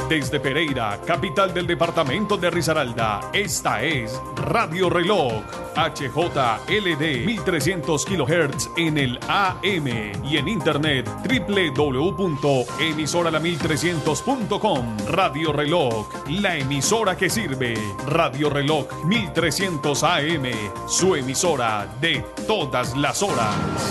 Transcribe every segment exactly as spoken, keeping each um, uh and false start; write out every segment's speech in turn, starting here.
Desde Pereira, capital del departamento de Risaralda, esta es Radio Reloj, H J L D mil trescientos kilohertz en el A M y en internet doble u doble u doble u punto emisora la mil trescientos punto com. Radio Reloj, la emisora que sirve. Radio Reloj mil trescientos A M, su emisora de todas las horas.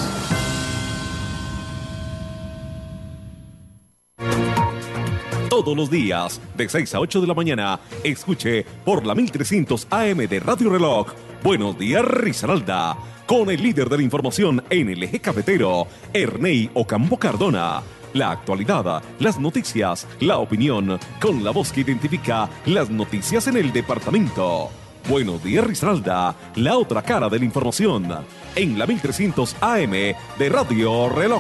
Todos los días, de seis a ocho de la mañana, escuche por la mil trescientos A M de Radio Reloj. Buenos días, Risaralda, con el líder de la información en el eje cafetero, Ernei Ocampo Cardona. La actualidad, las noticias, la opinión, con la voz que identifica las noticias en el departamento. Buenos días, Risaralda, la otra cara de la información, en la mil trescientos A M de Radio Reloj.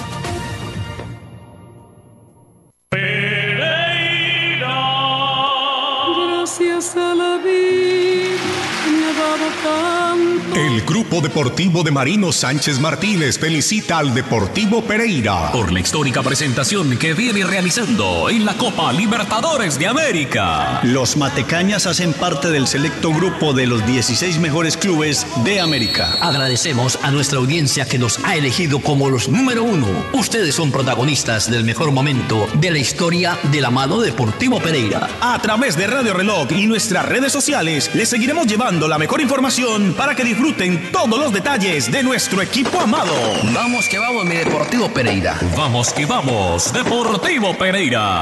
Gracias a la vida me ha dado tanto. El Grupo Deportivo de Marino Sánchez Martínez felicita al Deportivo Pereira por la histórica presentación que viene realizando en la Copa Libertadores de América. Los matecañas hacen parte del selecto grupo de los dieciséis mejores clubes de América. Agradecemos a nuestra audiencia que nos ha elegido como los número uno. Ustedes son protagonistas del mejor momento de la historia del amado Deportivo Pereira. A través de Radio Reloj y nuestras redes sociales, les seguiremos llevando la mejor información para que disfruten todos los detalles de nuestro equipo amado. Vamos que vamos, mi Deportivo Pereira. Vamos que vamos, Deportivo Pereira.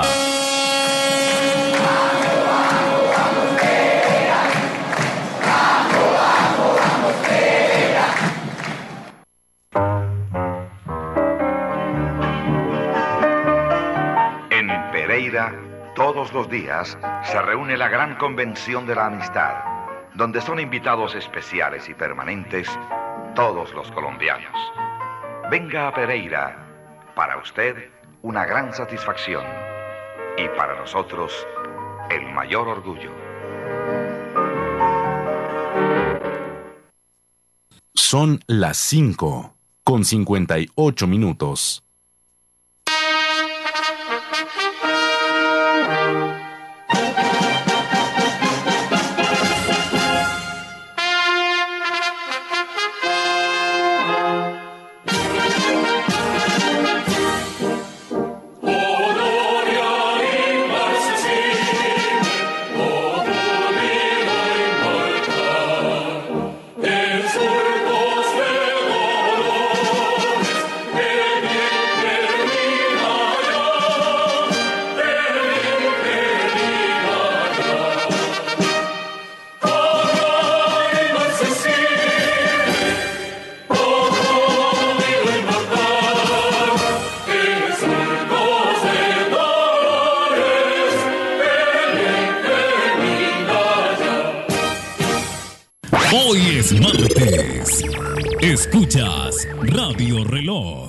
En Pereira, todos los días, se reúne la gran convención de la amistad, donde son invitados especiales y permanentes todos los colombianos. Venga a Pereira, para usted una gran satisfacción y para nosotros el mayor orgullo. Son las cinco con cincuenta y ocho minutos. Hoy es martes. Escuchas Radio Reloj.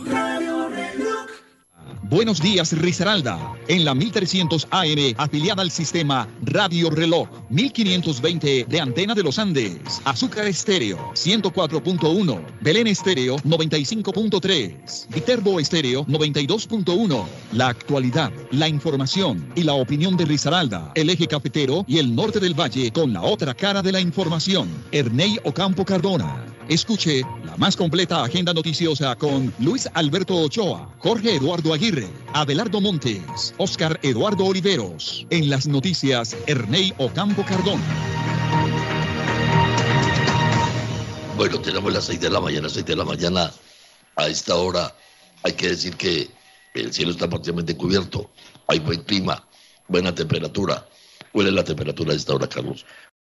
Buenos días, Risaralda. En la mil trescientos A M, afiliada al sistema Radio Reloj, mil quinientos veinte de Antena de los Andes, Azúcar Estéreo, ciento cuatro punto uno, Belén Estéreo, noventa y cinco punto tres, Viterbo Estéreo, noventa y dos punto uno. La actualidad, la información y la opinión de Risaralda, el eje cafetero y el norte del valle con la otra cara de la información. Ernei Ocampo Cardona. Escuche la más completa agenda noticiosa con Luis Alberto Ochoa, Jorge Eduardo Aguirre, Abelardo Montes, Oscar Eduardo Oliveros. En las noticias, Ernei Ocampo Cardona. Bueno, tenemos las seis de la mañana, seis de la mañana. A esta hora hay que decir que el cielo está parcialmente cubierto. Hay buen clima, buena temperatura. ¿Cuál es la temperatura a esta hora, Carlos?